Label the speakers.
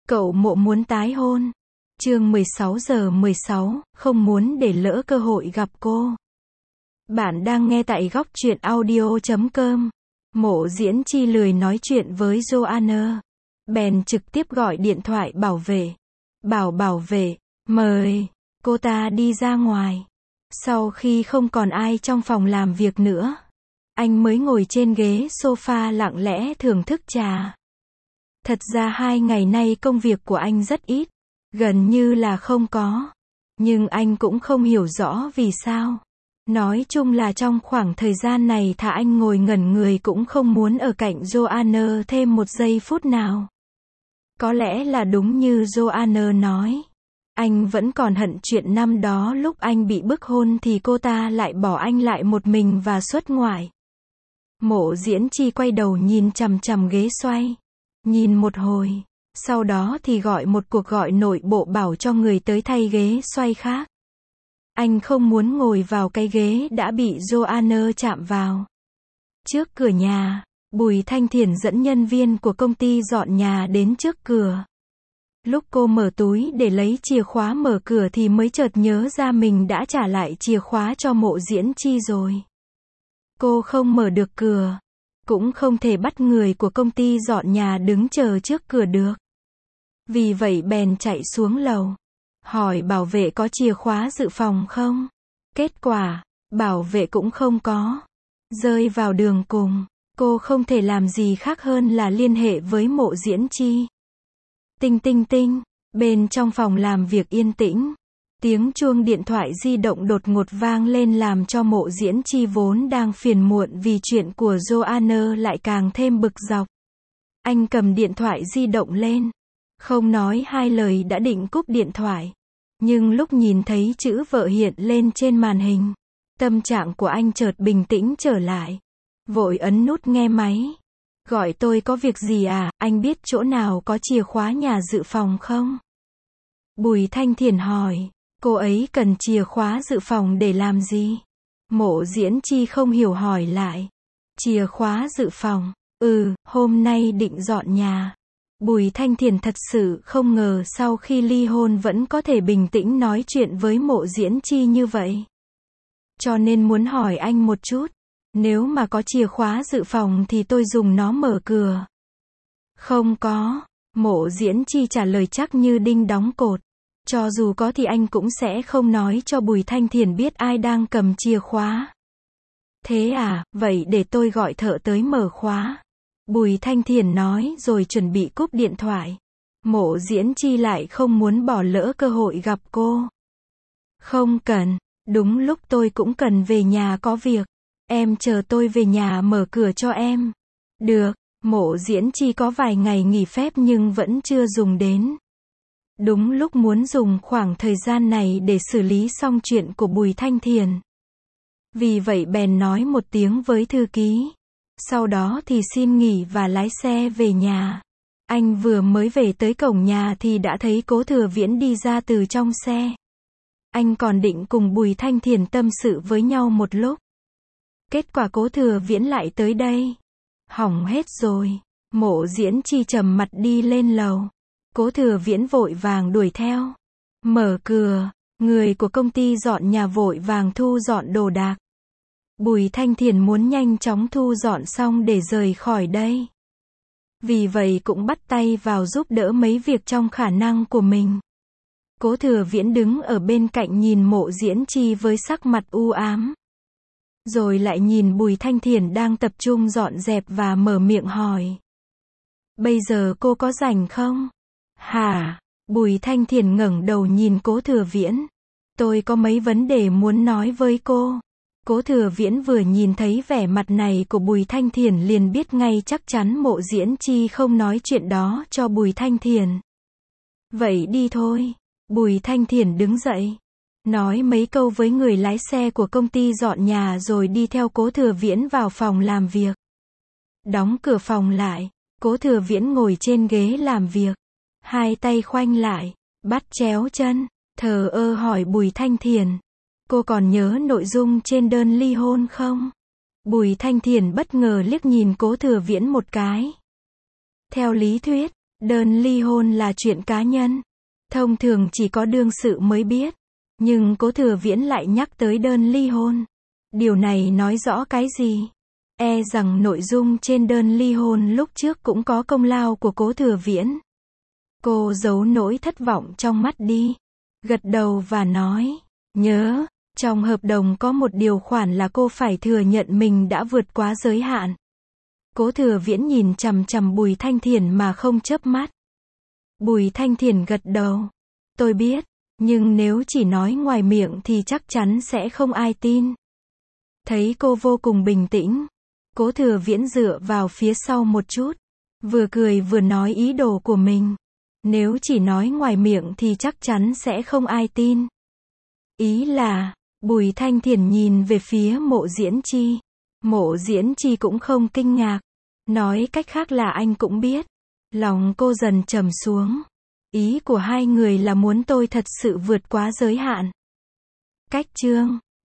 Speaker 1: Cậu Mộ muốn tái hôn. Chương 16:16, không muốn để lỡ cơ hội gặp cô. Bạn đang nghe tại góc truyện audio.com. Mộ Diễn Chi lười nói chuyện với Joanna. Bèn trực tiếp gọi điện thoại bảo vệ. Bảo vệ, mời cô ta đi ra ngoài. Sau khi không còn ai trong phòng làm việc nữa, anh mới ngồi trên ghế sofa lặng lẽ thưởng thức trà. Thật ra 2 ngày nay công việc của anh rất ít, gần như là không có. Nhưng anh cũng không hiểu rõ vì sao. Nói chung là trong khoảng thời gian này thà anh ngồi ngẩn người cũng không muốn ở cạnh Joanna thêm một giây phút nào. Có lẽ là đúng như Joanna nói. Anh vẫn còn hận chuyện năm đó lúc anh bị bức hôn thì cô ta lại bỏ anh lại một mình và xuất ngoại. Mộ Diễn Chi quay đầu nhìn chằm chằm ghế xoay. Nhìn một hồi, sau đó thì gọi một cuộc gọi nội bộ bảo cho người tới thay ghế xoay khác. Anh không muốn ngồi vào cái ghế đã bị Joanna chạm vào. Trước cửa nhà, Bùi Thanh Thiển dẫn nhân viên của công ty dọn nhà đến trước cửa. Lúc cô mở túi để lấy chìa khóa mở cửa thì mới chợt nhớ ra mình đã trả lại chìa khóa cho Mộ Diễn Chi rồi. Cô không mở được cửa, cũng không thể bắt người của công ty dọn nhà đứng chờ trước cửa được. Vì vậy bèn chạy xuống lầu, hỏi bảo vệ có chìa khóa dự phòng không? Kết quả, bảo vệ cũng không có. Rơi vào đường cùng, cô không thể làm gì khác hơn là liên hệ với Mộ Diễn Chi. Tinh tinh tinh, bên trong phòng làm việc yên tĩnh. Tiếng chuông điện thoại di động đột ngột vang lên làm cho Mộ Diễn Chi vốn đang phiền muộn vì chuyện của Joanna lại càng thêm bực dọc. Anh cầm điện thoại di động lên, không nói hai lời đã định cúp điện thoại. Nhưng lúc nhìn thấy chữ vợ hiện lên trên màn hình, tâm trạng của anh chợt bình tĩnh trở lại. Vội ấn nút nghe máy. Gọi tôi có việc gì à, anh biết chỗ nào có chìa khóa nhà dự phòng không? Bùi Thanh Thiển hỏi. Cô ấy cần chìa khóa dự phòng để làm gì? Mộ Diễn Chi không hiểu hỏi lại. Chìa khóa dự phòng? Hôm nay định dọn nhà. Bùi Thanh Thiển thật sự không ngờ sau khi ly hôn vẫn có thể bình tĩnh nói chuyện với Mộ Diễn Chi như vậy. Cho nên muốn hỏi anh một chút. Nếu mà có chìa khóa dự phòng thì tôi dùng nó mở cửa. Không có. Mộ Diễn Chi trả lời chắc như đinh đóng cột. Cho dù có thì anh cũng sẽ không nói cho Bùi Thanh Thiển biết ai đang cầm chìa khóa. Thế à, vậy để tôi gọi thợ tới mở khóa. Bùi Thanh Thiển nói rồi chuẩn bị cúp điện thoại. Mộ Diễn Chi lại không muốn bỏ lỡ cơ hội gặp cô. Không cần, đúng lúc tôi cũng cần về nhà có việc. Em chờ tôi về nhà mở cửa cho em. Được, Mộ Diễn Chi có vài ngày nghỉ phép nhưng vẫn chưa dùng đến. Đúng lúc muốn dùng khoảng thời gian này để xử lý xong chuyện của Bùi Thanh Thiển. Vì vậy bèn nói một tiếng với thư ký. Sau đó thì xin nghỉ và lái xe về nhà. Anh vừa mới về tới cổng nhà thì đã thấy Cố Thừa Viễn đi ra từ trong xe. Anh còn định cùng Bùi Thanh Thiển tâm sự với nhau một lúc. Kết quả Cố Thừa Viễn lại tới đây. Hỏng hết rồi. Mộ Diễn Chi trầm mặt đi lên lầu. Cố Thừa Viễn vội vàng đuổi theo. Mở cửa, người của công ty dọn nhà vội vàng thu dọn đồ đạc. Bùi Thanh Thiển muốn nhanh chóng thu dọn xong để rời khỏi đây. Vì vậy cũng bắt tay vào giúp đỡ mấy việc trong khả năng của mình. Cố Thừa Viễn đứng ở bên cạnh nhìn Mộ Diễn Chi với sắc mặt u ám. Rồi lại nhìn Bùi Thanh Thiển đang tập trung dọn dẹp và mở miệng hỏi. Bây giờ cô có rảnh không? Hả? Bùi Thanh Thiển ngẩng đầu nhìn Cố Thừa Viễn. Tôi có mấy vấn đề muốn nói với cô. Cố Thừa Viễn vừa nhìn thấy vẻ mặt này của Bùi Thanh Thiển liền biết ngay chắc chắn Mộ Diễn Chi không nói chuyện đó cho Bùi Thanh Thiển. Vậy đi thôi. Bùi Thanh Thiển đứng dậy. Nói mấy câu với người lái xe của công ty dọn nhà rồi đi theo Cố Thừa Viễn vào phòng làm việc. Đóng cửa phòng lại. Cố Thừa Viễn ngồi trên ghế làm việc. Hai tay khoanh lại, bắt chéo chân, thờ ơ hỏi Bùi Thanh Thiển. Cô còn nhớ nội dung trên đơn ly hôn không? Bùi Thanh Thiển bất ngờ liếc nhìn Cố Thừa Viễn một cái. Theo lý thuyết, Đơn ly hôn là chuyện cá nhân. Thông thường chỉ có đương sự mới biết. Nhưng Cố Thừa Viễn lại nhắc tới đơn ly hôn. Điều này nói rõ cái gì? E rằng nội dung trên đơn ly hôn lúc trước cũng có công lao của Cố Thừa Viễn. Cô giấu nỗi thất vọng trong mắt đi. Gật đầu và nói, nhớ, trong hợp đồng có một điều khoản là cô phải thừa nhận mình đã vượt quá giới hạn. Cố Thừa Viễn nhìn chằm chằm Bùi Thanh Thiền mà không chớp mắt. Bùi Thanh Thiền gật đầu. Tôi biết, nhưng nếu chỉ nói ngoài miệng thì chắc chắn sẽ không ai tin. Thấy cô vô cùng bình tĩnh, Cố Thừa Viễn dựa vào phía sau một chút, vừa cười vừa nói ý đồ của mình. Nếu chỉ nói ngoài miệng thì chắc chắn sẽ không ai tin. Ý là, Bùi Thanh Thiền nhìn về phía Mộ Diễn Chi. Mộ Diễn Chi cũng không kinh ngạc. Nói cách khác là anh cũng biết. Lòng cô dần trầm xuống. Ý của hai người là muốn tôi thật sự vượt quá giới hạn. Cách chương